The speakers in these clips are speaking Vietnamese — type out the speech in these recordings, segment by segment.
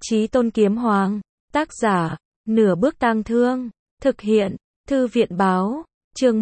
Chí Tôn Kiếm Hoàng, tác giả, Nửa Bước Tang Thương, thực hiện, Thư viện báo, chương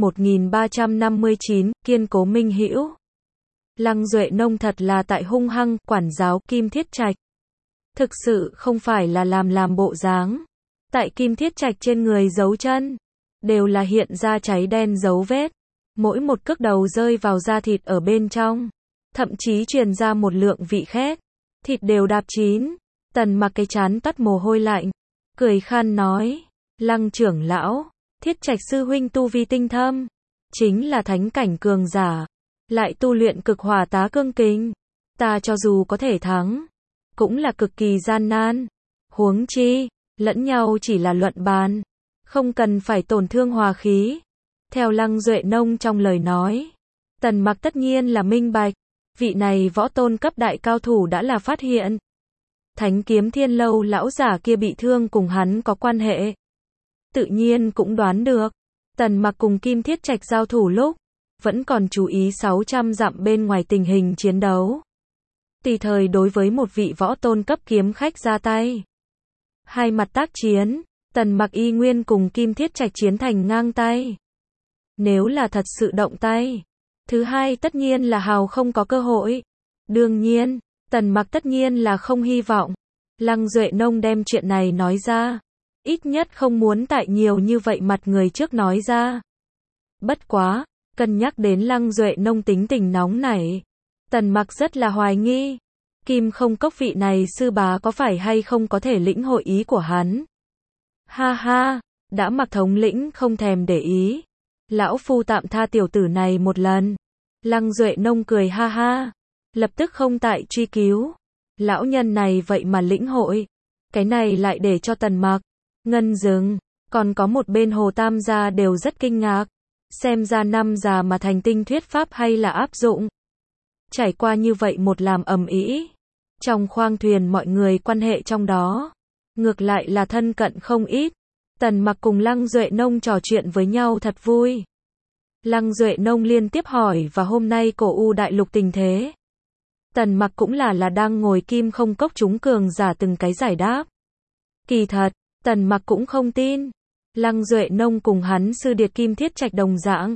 1359, kiên cố minh hữu. Lăng Duệ Nông thật là tại hung hăng, quản giáo Kim Thiết Trạch. Thực sự không phải là làm bộ dáng. Tại Kim Thiết Trạch trên người dấu chân, đều là hiện ra cháy đen dấu vết. Mỗi một cước đầu rơi vào da thịt ở bên trong, thậm chí truyền ra một lượng vị khét. Thịt đều đạp chín. Tần Mặc cái trán toát mồ hôi lạnh, cười khan nói: Lăng trưởng lão, Thiết Trạch sư huynh tu vi tinh thâm, chính là thánh cảnh cường giả, lại tu luyện cực hỏa tá cương kình, ta cho dù có thể thắng, cũng là cực kỳ gian nan. Huống chi, lẫn nhau chỉ là luận bàn, không cần phải tổn thương hòa khí. Theo Lăng Duệ Nông trong lời nói, Tần Mặc tất nhiên là minh bạch, vị này võ tôn cấp đại cao thủ đã là phát hiện Thánh Kiếm Thiên Lâu lão giả kia bị thương cùng hắn có quan hệ. Tự nhiên cũng đoán được, Tần Mặc cùng Kim Thiết Trạch giao thủ lúc, vẫn còn chú ý 600 dặm bên ngoài tình hình chiến đấu. Tùy thời đối với một vị võ tôn cấp kiếm khách ra tay. Hai mặt tác chiến, Tần Mặc y nguyên cùng Kim Thiết Trạch chiến thành ngang tay. Nếu là thật sự động tay, thứ hai tất nhiên là hào không có cơ hội. Đương nhiên, Tần Mặc tất nhiên là không hy vọng Lăng Duệ Nông đem chuyện này nói ra. Ít nhất không muốn tại nhiều như vậy mặt người trước nói ra. Bất quá, cân nhắc đến Lăng Duệ Nông tính tình nóng nảy, Tần Mặc rất là hoài nghi, Kim Không Cốc vị này sư bá có phải hay không có thể lĩnh hội ý của hắn. Ha ha, đã Mặc thống lĩnh không thèm để ý, lão phu tạm tha tiểu tử này một lần. Lăng Duệ Nông cười ha ha, lập tức không tại truy cứu. Lão nhân này vậy mà lĩnh hội, cái này lại để cho Tần Mặc, Ngân Dừng, còn có một bên Hồ Tam gia đều rất kinh ngạc. Xem ra năm già mà thành tinh thuyết pháp hay là áp dụng. Trải qua như vậy một làm ầm ĩ, trong khoang thuyền mọi người quan hệ trong đó, ngược lại là thân cận không ít. Tần Mặc cùng Lăng Duệ Nông trò chuyện với nhau thật vui. Lăng Duệ Nông liên tiếp hỏi và hôm nay cổ U đại lục tình thế. Tần Mặc cũng là đang ngồi Kim Không Cốc chúng cường giả từng cái giải đáp. Kỳ thật, Tần Mặc cũng không tin. Lăng Duệ Nông cùng hắn sư điệt Kim Thiết Trạch đồng dạng.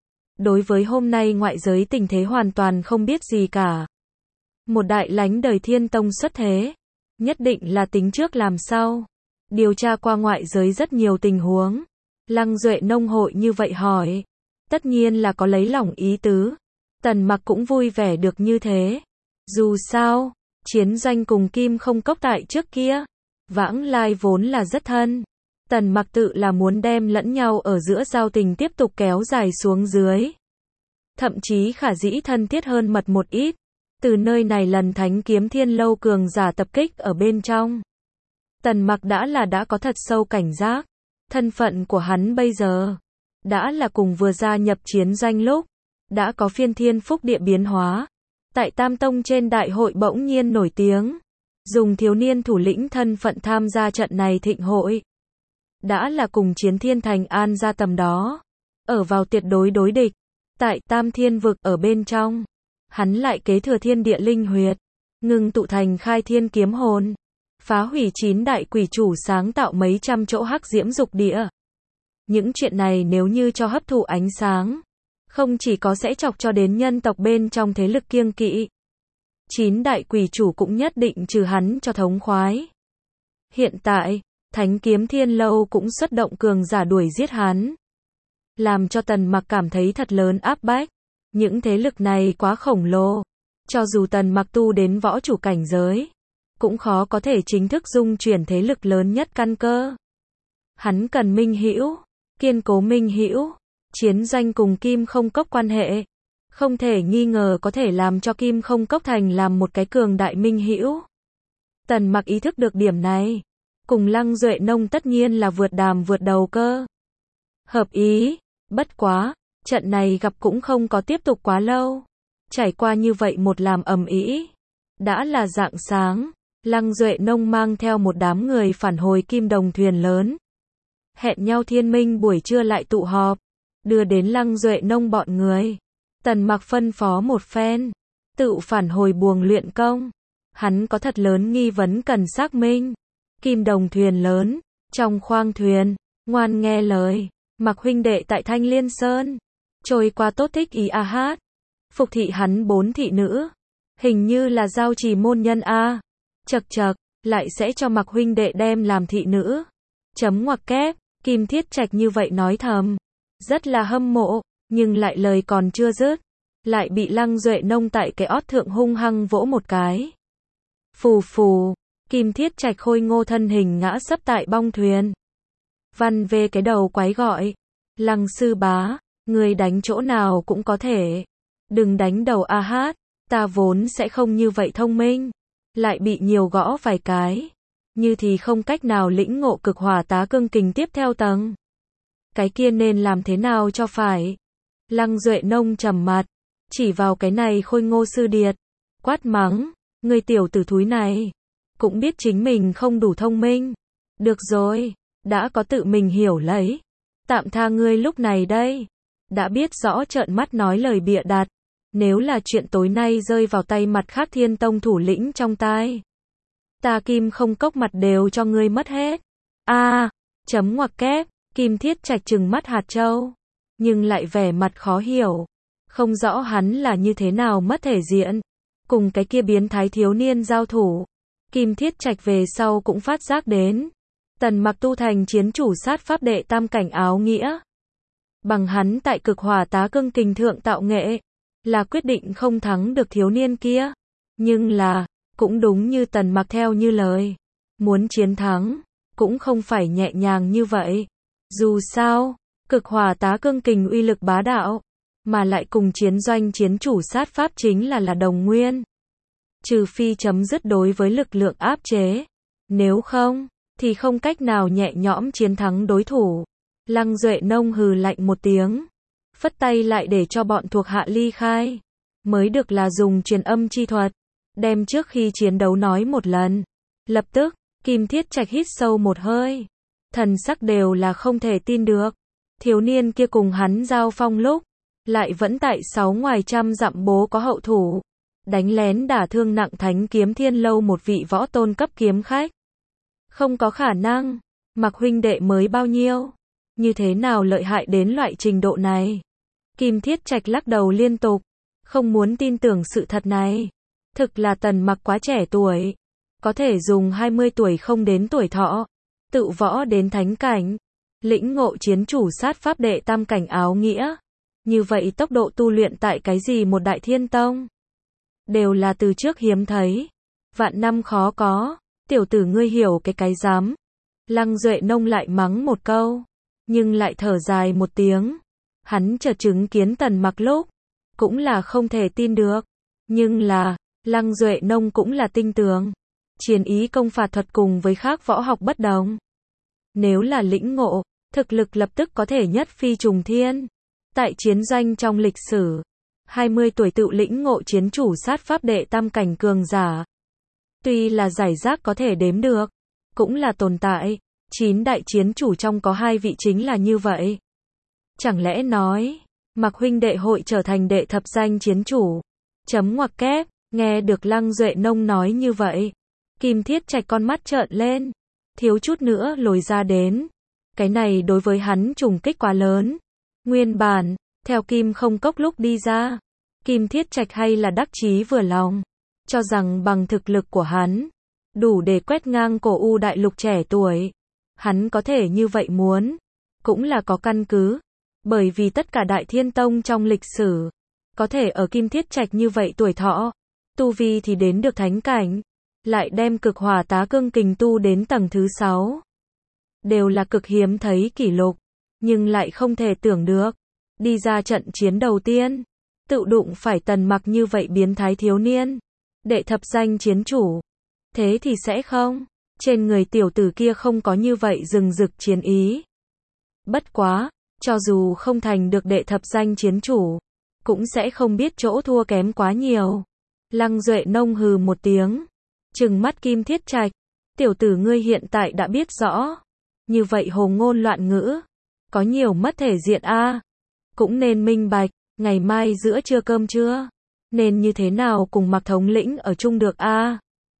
Đối với hôm nay ngoại giới tình thế hoàn toàn không biết gì cả. Một đại lánh đời Thiên Tông xuất thế, nhất định là tính trước làm sau. Điều tra qua ngoại giới rất nhiều tình huống. Lăng Duệ Nông hội như vậy hỏi, tất nhiên là có lấy lòng ý tứ. Tần Mặc cũng vui vẻ được như thế. Dù sao, chiến doanh cùng Kim Không Cốc tại trước kia, vãng lai vốn là rất thân. Tần Mặc tự là muốn đem lẫn nhau ở giữa giao tình tiếp tục kéo dài xuống dưới. Thậm chí khả dĩ thân thiết hơn mật một ít. Từ nơi này lần Thánh Kiếm Thiên Lâu cường giả tập kích ở bên trong, Tần Mặc đã có thật sâu cảnh giác. Thân phận của hắn bây giờ, đã là cùng vừa gia nhập chiến doanh lúc, đã có phiên thiên phúc địa biến hóa. Tại Tam Tông trên đại hội bỗng nhiên nổi tiếng, dùng thiếu niên thủ lĩnh thân phận tham gia trận này thịnh hội. Đã là cùng chiến thiên thành an ra tầm đó, ở vào tuyệt đối đối địch. Tại Tam Thiên vực ở bên trong, hắn lại kế thừa thiên địa linh huyệt, ngưng tụ thành khai thiên kiếm hồn, phá hủy 9 đại quỷ chủ sáng tạo mấy trăm chỗ hắc diễm dục địa. Những chuyện này nếu như cho hấp thụ ánh sáng, không chỉ có sẽ chọc cho đến nhân tộc bên trong thế lực kiêng kỵ, 9 đại quỷ chủ cũng nhất định trừ hắn cho thống khoái. Hiện tại, Thánh Kiếm Thiên Lâu cũng xuất động cường giả đuổi giết hắn, làm cho Tần Mặc cảm thấy thật lớn áp bách. Những thế lực này quá khổng lồ, cho dù Tần Mặc tu đến võ chủ cảnh giới, cũng khó có thể chính thức dung chuyển thế lực lớn nhất căn cơ. Hắn cần minh hữu, kiên cố minh hữu. Chiến doanh cùng Kim Không Cốc quan hệ, không thể nghi ngờ có thể làm cho Kim Không Cốc thành làm một cái cường đại minh hữu. Tần Mặc ý thức được điểm này, cùng Lăng Duệ Nông tất nhiên là vượt đàm vượt đầu cơ. Hợp ý, bất quá, trận này gặp cũng không có tiếp tục quá lâu. Trải qua như vậy một làm ầm ĩ, đã là rạng sáng, Lăng Duệ Nông mang theo một đám người phản hồi Kim Đồng thuyền lớn. Hẹn nhau thiên minh buổi trưa lại tụ họp, đưa đến Lăng Duệ Nông bọn người. Tần Mặc phân phó một phen, tự phản hồi buồng luyện công. Hắn có thật lớn nghi vấn cần xác minh. Kim đồng thuyền lớn, trong khoang thuyền, ngoan nghe lời, Mặc huynh đệ tại Thanh Liên Sơn, trôi qua tốt thích ý a hát. Phục thị hắn 4 thị nữ, hình như là giao trì môn nhân a. Chậc chậc, lại sẽ cho Mặc huynh đệ đem làm thị nữ. Chấm ngoặc kép, Kim Thiết Trạch như vậy nói thầm, rất là hâm mộ, nhưng lại lời còn chưa dứt, lại bị Lăng Duệ Nông tại cái ót thượng hung hăng vỗ một cái. Phù phù, Kim Thiết Trạch khôi ngô thân hình ngã sấp tại bong thuyền. Văn về cái đầu quái gọi, Lăng sư bá, người đánh chỗ nào cũng có thể. Đừng đánh đầu a hát, ta vốn sẽ không như vậy thông minh. Lại bị nhiều gõ vài cái. Như thì không cách nào lĩnh ngộ cực hỏa tá cương kình tiếp theo tầng. Cái kia nên làm thế nào cho phải. Lăng Duệ Nông trầm mặt, chỉ vào cái này khôi ngô sư điệt. Quát mắng, người tiểu tử thúi này. Cũng biết chính mình không đủ thông minh. Được rồi, đã có tự mình hiểu lấy. Tạm tha ngươi lúc này đây. Đã biết rõ trợn mắt nói lời bịa đặt. Nếu là chuyện tối nay rơi vào tay mặt khác Thiên Tông thủ lĩnh trong tai. Ta Kim không cốc mặt đều cho ngươi mất hết. Chấm ngoặc kép, Kim Thiết Trạch trừng mắt hạt châu. Nhưng lại vẻ mặt khó hiểu. Không rõ hắn là như thế nào mất thể diện. Cùng cái kia biến thái thiếu niên giao thủ. Kim Thiết Trạch về sau cũng phát giác đến. Tần Mặc tu thành chiến chủ sát pháp đệ tam cảnh áo nghĩa. Bằng hắn tại cực hỏa tá cương kình thượng tạo nghệ. Là quyết định không thắng được thiếu niên kia. Nhưng là, cũng đúng như Tần Mặc theo như lời. Muốn chiến thắng, cũng không phải nhẹ nhàng như vậy. Dù sao, cực hỏa tá cương kình uy lực bá đạo. Mà lại cùng chiến doanh chiến chủ sát pháp chính là đồng nguyên. Trừ phi chấm dứt đối với lực lượng áp chế. Nếu không, thì không cách nào nhẹ nhõm chiến thắng đối thủ. Lăng Duệ Nông hừ lạnh một tiếng. Phất tay lại để cho bọn thuộc hạ ly khai. Mới được là dùng truyền âm chi thuật. Đem trước khi chiến đấu nói một lần. Lập tức, Kim Thiết Trạch hít sâu một hơi. Thần sắc đều là không thể tin được. Thiếu niên kia cùng hắn giao phong lúc. Lại vẫn tại 6 ngoài trăm dặm bố có hậu thủ. Đánh lén đả thương nặng Thánh Kiếm Thiên Lâu một vị võ tôn cấp kiếm khách. Không có khả năng. Mặc huynh đệ mới bao nhiêu. Như thế nào lợi hại đến loại trình độ này. Kim Thiết Trạch lắc đầu liên tục. Không muốn tin tưởng sự thật này. Thực là Tần Mặc quá trẻ tuổi. Có thể dùng 20 tuổi không đến tuổi thọ. Tự võ đến thánh cảnh. Lĩnh ngộ chiến chủ sát pháp đệ tam cảnh áo nghĩa. Như vậy tốc độ tu luyện tại cái gì một đại thiên tông. Đều là từ trước hiếm thấy. Vạn năm khó có. Tiểu tử ngươi hiểu cái dám. Lăng Duệ Nông lại mắng một câu. Nhưng lại thở dài một tiếng. Hắn chợt chứng kiến Tần Mặc lúc. Cũng là không thể tin được. Nhưng là, Lăng Duệ Nông cũng là tinh tường. Chiến ý công phạt thuật cùng với khác võ học bất đồng. Nếu là lĩnh ngộ, thực lực lập tức có thể nhất phi trùng thiên. Tại chiến doanh trong lịch sử, 20 tuổi tự lĩnh ngộ chiến chủ sát pháp đệ tam cảnh cường giả. Tuy là giải rác có thể đếm được, cũng là tồn tại. 9 đại chiến chủ trong có 2 vị chính là như vậy. Chẳng lẽ nói, Mặc huynh đệ hội trở thành đệ thập danh chiến chủ. Chấm ngoặc kép, nghe được Lăng Duệ Nông nói như vậy. Kim Thiết Trạch con mắt trợn lên. Thiếu chút nữa lồi ra đến. Cái này đối với hắn trùng kích quá lớn. Nguyên bản, theo Kim không cốc lúc đi ra. Kim Thiết Trạch hay là đắc chí vừa lòng. Cho rằng bằng thực lực của hắn. Đủ để quét ngang cổ U đại lục trẻ tuổi. Hắn có thể như vậy muốn. Cũng là có căn cứ. Bởi vì tất cả đại thiên tông trong lịch sử. Có thể ở Kim Thiết Trạch như vậy tuổi thọ. Tu vi thì đến được thánh cảnh. Lại đem cực hỏa tá cương kình tu đến tầng thứ 6. Đều là cực hiếm thấy kỷ lục. Nhưng lại không thể tưởng được. Đi ra trận chiến đầu tiên. Tự đụng phải Tần Mặc như vậy biến thái thiếu niên. Đệ thập danh chiến chủ. Thế thì sẽ không. Trên người tiểu tử kia không có như vậy rừng rực chiến ý. Bất quá. Cho dù không thành được đệ thập danh chiến chủ. Cũng sẽ không biết chỗ thua kém quá nhiều. Lăng Duệ Nông hừ một tiếng. Trừng mắt Kim Thiết Trạch. Tiểu tử ngươi hiện tại đã biết rõ. Như vậy hồ ngôn loạn ngữ. Có nhiều mất thể diện a. Cũng nên minh bạch. Ngày mai giữa trưa cơm trưa. Nên như thế nào cùng Mặc thống lĩnh ở chung được a.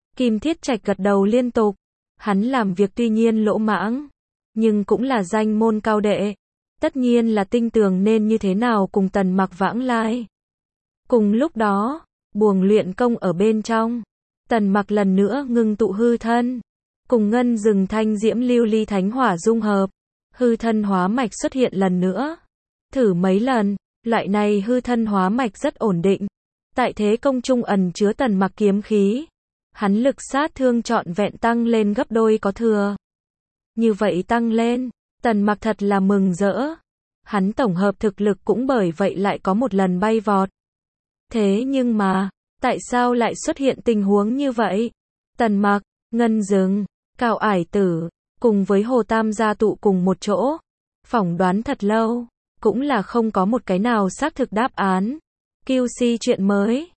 Kim Thiết Trạch gật đầu liên tục. Hắn làm việc tuy nhiên lỗ mãng, nhưng cũng là danh môn cao đệ. Tất nhiên là tinh tường nên như thế nào cùng Tần Mặc vãng lai. Cùng lúc đó, buồng luyện công ở bên trong, Tần Mặc lần nữa ngưng tụ hư thân, cùng ngân rừng thanh diễm lưu ly thánh hỏa dung hợp, hư thân hóa mạch xuất hiện lần nữa. Thử mấy lần, loại này hư thân hóa mạch rất ổn định. Tại thế công trung ẩn chứa Tần Mặc kiếm khí, hắn lực sát thương trọn vẹn tăng lên gấp đôi có thừa. Như vậy tăng lên, Tần Mặc thật là mừng rỡ. Hắn tổng hợp thực lực cũng bởi vậy lại có một lần bay vọt. Thế nhưng mà, tại sao lại xuất hiện tình huống như vậy? Tần Mặc, Ngân Dừng, Cao Ải Tử, cùng với Hồ Tam gia tụ cùng một chỗ, phỏng đoán thật lâu, cũng là không có một cái nào xác thực đáp án. QC chuyện mới,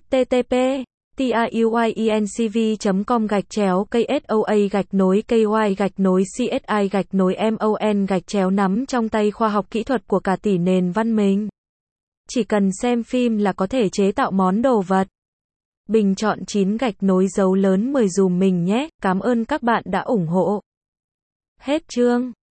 http://tiyuencv.com/KSOA-KY-CSI-MON-nắm trong tay khoa học kỹ thuật của cả tỷ nền văn minh. Chỉ cần xem phim là có thể chế tạo món đồ vật. Bình chọn 9 dấu lớn 10 dùm mình nhé, cảm ơn các bạn đã ủng hộ. Hết chương.